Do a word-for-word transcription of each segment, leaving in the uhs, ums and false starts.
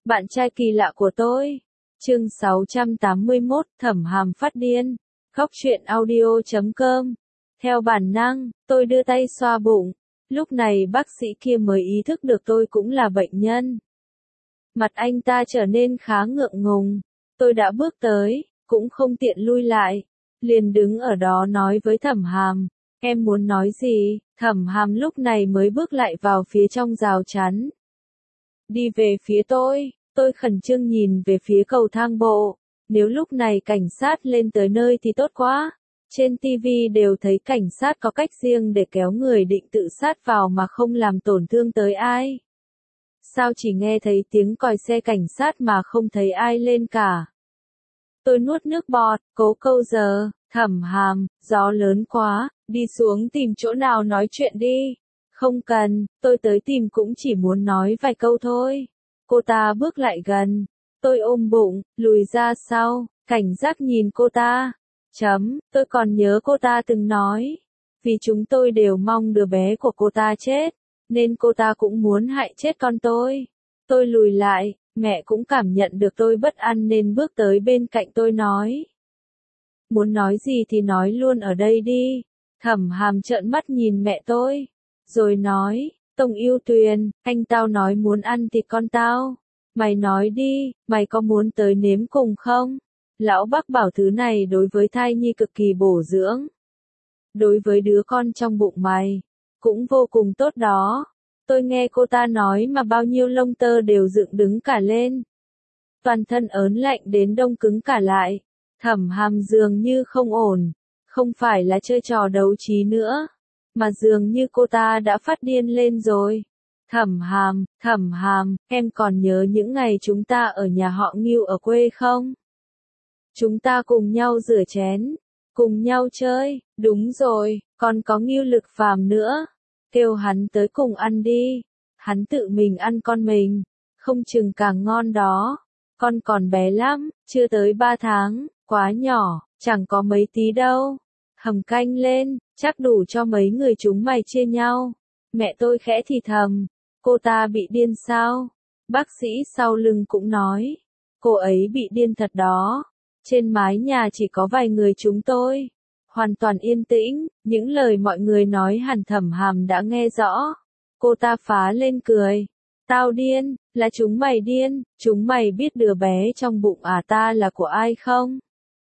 Bạn trai kỳ lạ của tôi. Chương sáu trăm tám mươi mốt, Thẩm Hàm phát điên. Khóc chuyện audio chấm com. Theo bản năng, tôi đưa tay xoa bụng. Lúc này bác sĩ kia mới ý thức được tôi cũng là bệnh nhân. Mặt anh ta trở nên khá ngượng ngùng. Tôi đã bước tới, cũng không tiện lui lại. Liền đứng ở đó nói với Thẩm Hàm. Em muốn nói gì? Thẩm Hàm lúc này mới bước lại vào phía trong rào chắn. Đi về phía tôi. Tôi khẩn trương nhìn về phía cầu thang bộ. Nếu lúc này cảnh sát lên tới nơi thì tốt quá. Trên ti vi đều thấy cảnh sát có cách riêng để kéo người định tự sát vào mà không làm tổn thương tới ai. Sao chỉ nghe thấy tiếng còi xe cảnh sát mà không thấy ai lên cả? Tôi nuốt nước bọt, cố câu giờ. Thẩm Hàm, gió lớn quá, đi xuống tìm chỗ nào nói chuyện đi. Không cần, tôi tới tìm cũng chỉ muốn nói vài câu thôi. Cô ta bước lại gần. Tôi ôm bụng, lùi ra sau, cảnh giác nhìn cô ta. Chấm, tôi còn nhớ cô ta từng nói. Vì chúng tôi đều mong đứa bé của cô ta chết, nên cô ta cũng muốn hại chết con tôi. Tôi lùi lại, mẹ cũng cảm nhận được tôi bất an nên bước tới bên cạnh tôi nói. Muốn nói gì thì nói luôn ở đây đi. Thẩm Hàm trợn mắt nhìn mẹ tôi, rồi nói, Tông Yêu Tuyền, anh tao nói muốn ăn thịt con tao. Mày nói đi, mày có muốn tới nếm cùng không? Lão bác bảo thứ này đối với thai nhi cực kỳ bổ dưỡng. Đối với đứa con trong bụng mày, cũng vô cùng tốt đó. Tôi nghe cô ta nói mà bao nhiêu lông tơ đều dựng đứng cả lên. Toàn thân ớn lạnh đến đông cứng cả lại. Thẩm Hàm dường như không ổn, không phải là chơi trò đấu trí nữa, mà dường như cô ta đã phát điên lên rồi. Thẩm Hàm, Thẩm Hàm, em còn nhớ những ngày chúng ta ở nhà họ Ngưu ở quê không? Chúng ta cùng nhau rửa chén, cùng nhau chơi, đúng rồi, còn có Ngưu Lực Phàm nữa. Kêu hắn tới cùng ăn đi, hắn tự mình ăn con mình, không chừng càng ngon đó. Con còn bé lắm, chưa tới ba tháng, quá nhỏ, chẳng có mấy tí đâu. Hầm canh lên, chắc đủ cho mấy người chúng mày chia nhau. Mẹ tôi khẽ thì thầm, cô ta bị điên sao? Bác sĩ sau lưng cũng nói, cô ấy bị điên thật đó. Trên mái nhà chỉ có vài người chúng tôi, hoàn toàn yên tĩnh, những lời mọi người nói hẳn Thẩm Hàm đã nghe rõ. Cô ta phá lên cười, tao điên, là chúng mày điên, chúng mày biết đứa bé trong bụng ả ta là của ai không?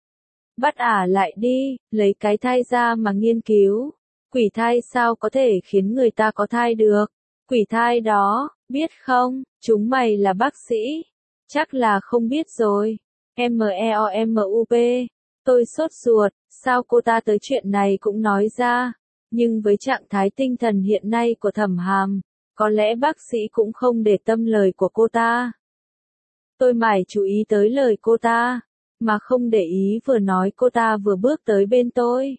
Bắt ả lại đi, lấy cái thai ra mà nghiên cứu. Quỷ thai sao có thể khiến người ta có thai được? Quỷ thai đó, biết không, chúng mày là bác sĩ. Chắc là không biết rồi. M E O M U P. Tôi sốt ruột, sao cô ta tới chuyện này cũng nói ra. Nhưng với trạng thái tinh thần hiện nay của Thẩm Hàm, có lẽ bác sĩ cũng không để tâm lời của cô ta. Tôi mải chú ý tới lời cô ta, mà không để ý vừa nói cô ta vừa bước tới bên tôi.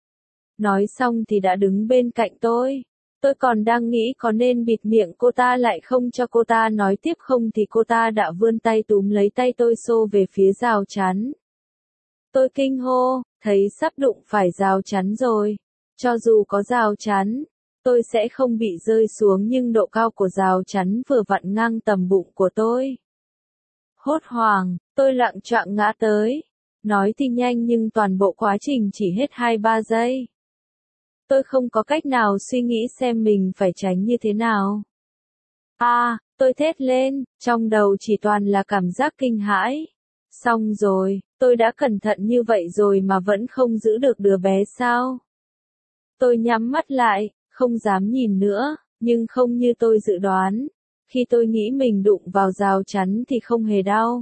Nói xong thì đã đứng bên cạnh tôi. Tôi còn đang nghĩ có nên bịt miệng cô ta lại không cho cô ta nói tiếp không thì cô ta đã vươn tay túm lấy tay tôi xô về phía rào chắn. Tôi kinh hô, thấy sắp đụng phải rào chắn rồi. Cho dù có rào chắn, tôi sẽ không bị rơi xuống nhưng độ cao của rào chắn vừa vặn ngang tầm bụng của tôi. Hốt hoảng, tôi lạng choạng ngã tới. Nói thì nhanh nhưng toàn bộ quá trình chỉ hết hai ba giây. Tôi không có cách nào suy nghĩ xem mình phải tránh như thế nào. À, tôi thét lên, trong đầu chỉ toàn là cảm giác kinh hãi. Xong rồi, tôi đã cẩn thận như vậy rồi mà vẫn không giữ được đứa bé sao? Tôi nhắm mắt lại, không dám nhìn nữa, nhưng không như tôi dự đoán. Khi tôi nghĩ mình đụng vào rào chắn thì không hề đau,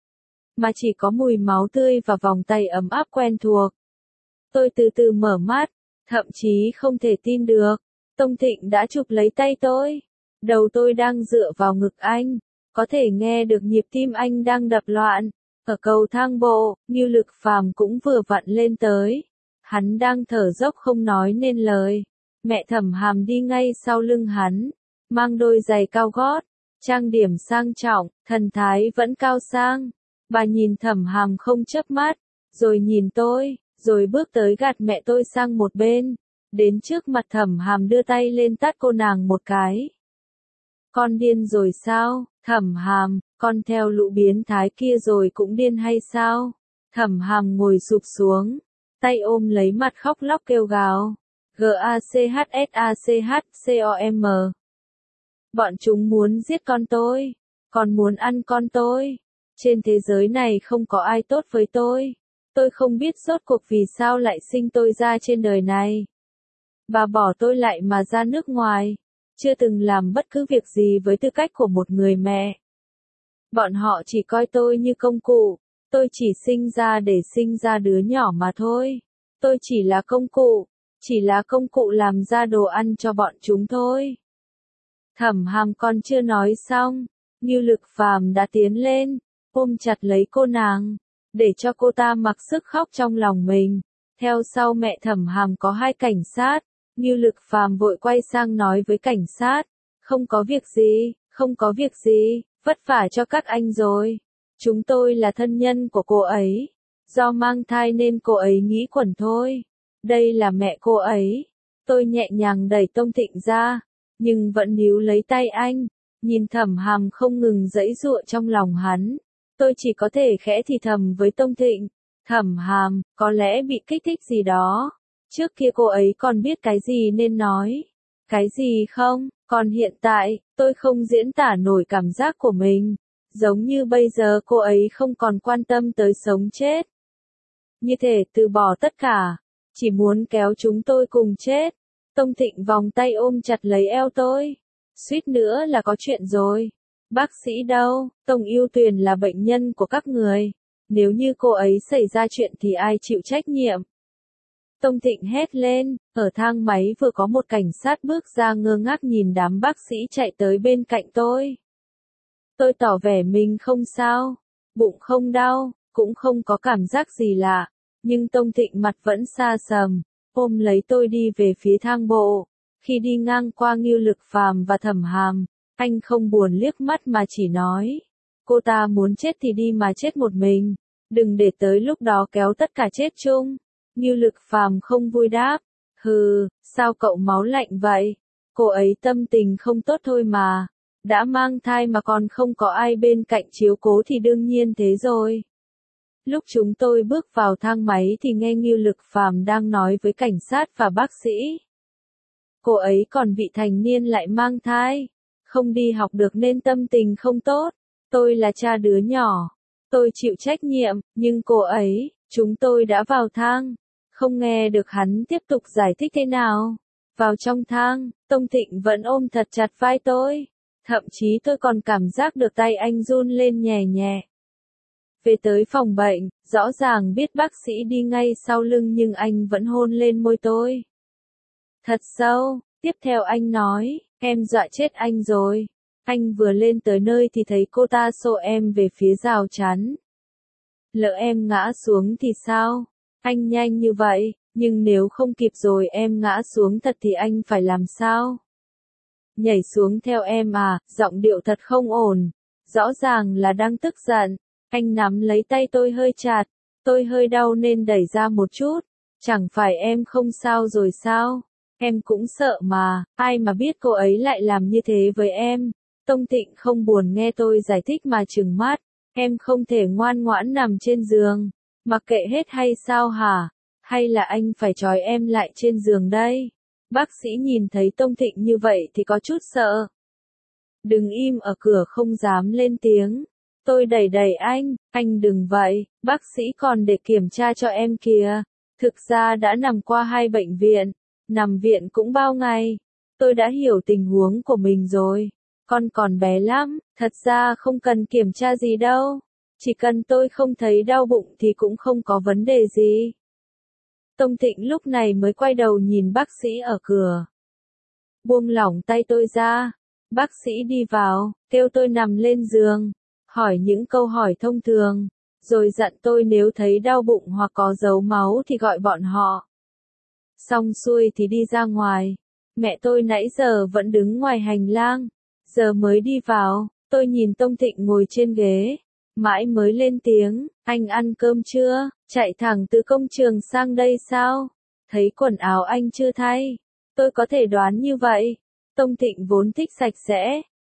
mà chỉ có mùi máu tươi và vòng tay ấm áp quen thuộc. Tôi từ từ mở mắt, thậm chí không thể tin được. Tông Thịnh đã chụp lấy tay tôi. Đầu tôi đang dựa vào ngực anh, có thể nghe được nhịp tim anh đang đập loạn. Ở cầu thang bộ, Ngưu Lực Phàm cũng vừa vặn lên tới. Hắn đang thở dốc không nói nên lời. Mẹ Thẩm Hàm đi ngay sau lưng hắn, mang đôi giày cao gót, trang điểm sang trọng, thần thái vẫn cao sang. Bà nhìn Thẩm Hàm không chớp mắt, rồi nhìn tôi, rồi bước tới gạt mẹ tôi sang một bên, đến trước mặt Thẩm Hàm đưa tay lên tát cô nàng một cái. Con điên rồi sao? Thẩm Hàm, con theo lũ biến thái kia rồi cũng điên hay sao? Thẩm Hàm ngồi sụp xuống, tay ôm lấy mặt khóc lóc kêu gào. G A C H S A C H C O M. Bọn chúng muốn giết con tôi, còn muốn ăn con tôi. Trên thế giới này không có ai tốt với tôi. Tôi không biết rốt cuộc vì sao lại sinh tôi ra trên đời này. Bà bỏ tôi lại mà ra nước ngoài, chưa từng làm bất cứ việc gì với tư cách của một người mẹ. Bọn họ chỉ coi tôi như công cụ, tôi chỉ sinh ra để sinh ra đứa nhỏ mà thôi. Tôi chỉ là công cụ, chỉ là công cụ làm ra đồ ăn cho bọn chúng thôi. Thẩm Hàm còn chưa nói xong, Ngưu Lực Phàm đã tiến lên, ôm chặt lấy cô nàng, để cho cô ta mặc sức khóc trong lòng mình. Theo sau mẹ Thẩm Hàm có hai cảnh sát, Ngưu Lực Phàm vội quay sang nói với cảnh sát, không có việc gì, không có việc gì, vất vả cho các anh rồi. Chúng tôi là thân nhân của cô ấy, do mang thai nên cô ấy nghĩ quẩn thôi. Đây là mẹ cô ấy. Tôi nhẹ nhàng đẩy Tông Thịnh ra, nhưng vẫn níu lấy tay anh, nhìn Thẩm Hàm không ngừng giãy giụa trong lòng hắn. Tôi chỉ có thể khẽ thì thầm với Tông Thịnh, Thẩm Hàm, có lẽ bị kích thích gì đó. Trước kia cô ấy còn biết cái gì nên nói, cái gì không, còn hiện tại, tôi không diễn tả nổi cảm giác của mình. Giống như bây giờ cô ấy không còn quan tâm tới sống chết. Như thể từ bỏ tất cả, chỉ muốn kéo chúng tôi cùng chết. Tông Thịnh vòng tay ôm chặt lấy eo tôi. Suýt nữa là có chuyện rồi. Bác sĩ đâu? Tông Yêu Tuyền là bệnh nhân của các người. Nếu như cô ấy xảy ra chuyện thì ai chịu trách nhiệm? Tông Thịnh hét lên, ở thang máy vừa có một cảnh sát bước ra ngơ ngác nhìn đám bác sĩ chạy tới bên cạnh tôi. Tôi tỏ vẻ mình không sao, bụng không đau, cũng không có cảm giác gì lạ, nhưng Tông Thịnh mặt vẫn xa sầm, ôm lấy tôi đi về phía thang bộ. Khi đi ngang qua Ngưu Lực Phàm và Thẩm Hàm, anh không buồn liếc mắt mà chỉ nói, cô ta muốn chết thì đi mà chết một mình, đừng để tới lúc đó kéo tất cả chết chung. Ngưu Lực Phàm không vui đáp, hừ, sao cậu máu lạnh vậy? Cô ấy tâm tình không tốt thôi mà. Đã mang thai mà còn không có ai bên cạnh chiếu cố thì đương nhiên thế rồi. Lúc chúng tôi bước vào thang máy thì nghe Ngưu Lực Phàm đang nói với cảnh sát và bác sĩ. Cô ấy còn vị thành niên lại mang thai, không đi học được nên tâm tình không tốt. Tôi là cha đứa nhỏ, tôi chịu trách nhiệm, nhưng cô ấy, chúng tôi đã vào thang. Không nghe được hắn tiếp tục giải thích thế nào. Vào trong thang, Tông Thịnh vẫn ôm thật chặt vai tôi. Thậm chí tôi còn cảm giác được tay anh run lên nhẹ nhẹ. Về tới phòng bệnh, rõ ràng biết bác sĩ đi ngay sau lưng nhưng anh vẫn hôn lên môi tôi. Thật sâu, tiếp theo anh nói, em dọa chết anh rồi. Anh vừa lên tới nơi thì thấy cô ta xô em về phía rào chắn. Lỡ em ngã xuống thì sao? Anh nhanh như vậy, nhưng nếu không kịp rồi em ngã xuống thật thì anh phải làm sao? Nhảy xuống theo em à, giọng điệu thật không ổn. Rõ ràng là đang tức giận. Anh nắm lấy tay tôi hơi chặt. Tôi hơi đau nên đẩy ra một chút. Chẳng phải em không sao rồi sao? Em cũng sợ mà, ai mà biết cô ấy lại làm như thế với em. Tông Thịnh không buồn nghe tôi giải thích mà trừng mắt. Em không thể ngoan ngoãn nằm trên giường. Mặc kệ hết hay sao hả? Hay là anh phải trói em lại trên giường đây? Bác sĩ nhìn thấy Tông Thịnh như vậy thì có chút sợ. Đừng im ở cửa không dám lên tiếng. Tôi đẩy đẩy anh, anh đừng vậy, bác sĩ còn để kiểm tra cho em kìa. Thực ra đã nằm qua hai bệnh viện, nằm viện cũng bao ngày. Tôi đã hiểu tình huống của mình rồi. Con còn bé lắm, thật ra không cần kiểm tra gì đâu. Chỉ cần tôi không thấy đau bụng thì cũng không có vấn đề gì. Tông Thịnh lúc này mới quay đầu nhìn bác sĩ ở cửa. Buông lỏng tay tôi ra. Bác sĩ đi vào, kêu tôi nằm lên giường, hỏi những câu hỏi thông thường, rồi dặn tôi nếu thấy đau bụng hoặc có dấu máu thì gọi bọn họ. Xong xuôi thì đi ra ngoài. Mẹ tôi nãy giờ vẫn đứng ngoài hành lang, giờ mới đi vào. Tôi nhìn Tông Thịnh ngồi trên ghế, mãi mới lên tiếng, anh ăn cơm chưa? Chạy thẳng từ công trường sang đây sao? Thấy quần áo anh chưa thay? Tôi có thể đoán như vậy. Tông Thịnh vốn thích sạch sẽ,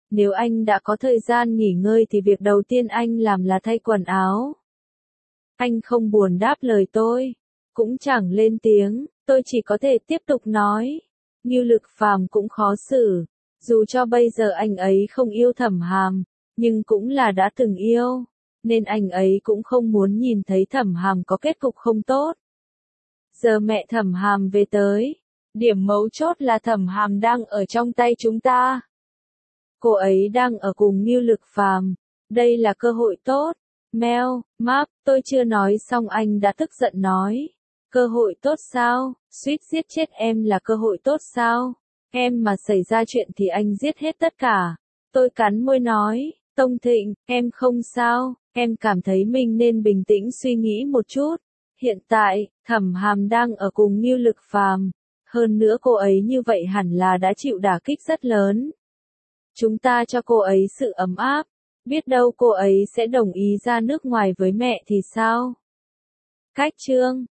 Nếu anh đã có thời gian nghỉ ngơi thì việc đầu tiên anh làm là thay quần áo. Anh không buồn đáp lời tôi, cũng chẳng lên tiếng, tôi chỉ có thể tiếp tục nói. Ngưu Lực Phàm cũng khó xử, dù cho bây giờ anh ấy không yêu Thẩm Hàm, nhưng cũng là đã từng yêu, nên anh ấy cũng không muốn nhìn thấy Thẩm Hàm có kết cục không tốt. Giờ mẹ Thẩm Hàm về tới, điểm mấu chốt là Thẩm Hàm đang ở trong tay chúng ta. Cô ấy đang ở cùng Ngưu Lực Phàm, đây là cơ hội tốt. Mel, Mark, tôi chưa nói xong anh đã tức giận nói. Cơ hội tốt sao? Suýt giết chết em là cơ hội tốt sao? Em mà xảy ra chuyện thì anh giết hết tất cả. Tôi cắn môi nói, Tông Thịnh, em không sao, em cảm thấy mình nên bình tĩnh suy nghĩ một chút. Hiện tại, Thẩm Hàm đang ở cùng Ngưu Lực Phàm, hơn nữa cô ấy như vậy hẳn là đã chịu đả kích rất lớn. Chúng ta cho cô ấy sự ấm áp, biết đâu cô ấy sẽ đồng ý ra nước ngoài với mẹ thì sao? Cách chương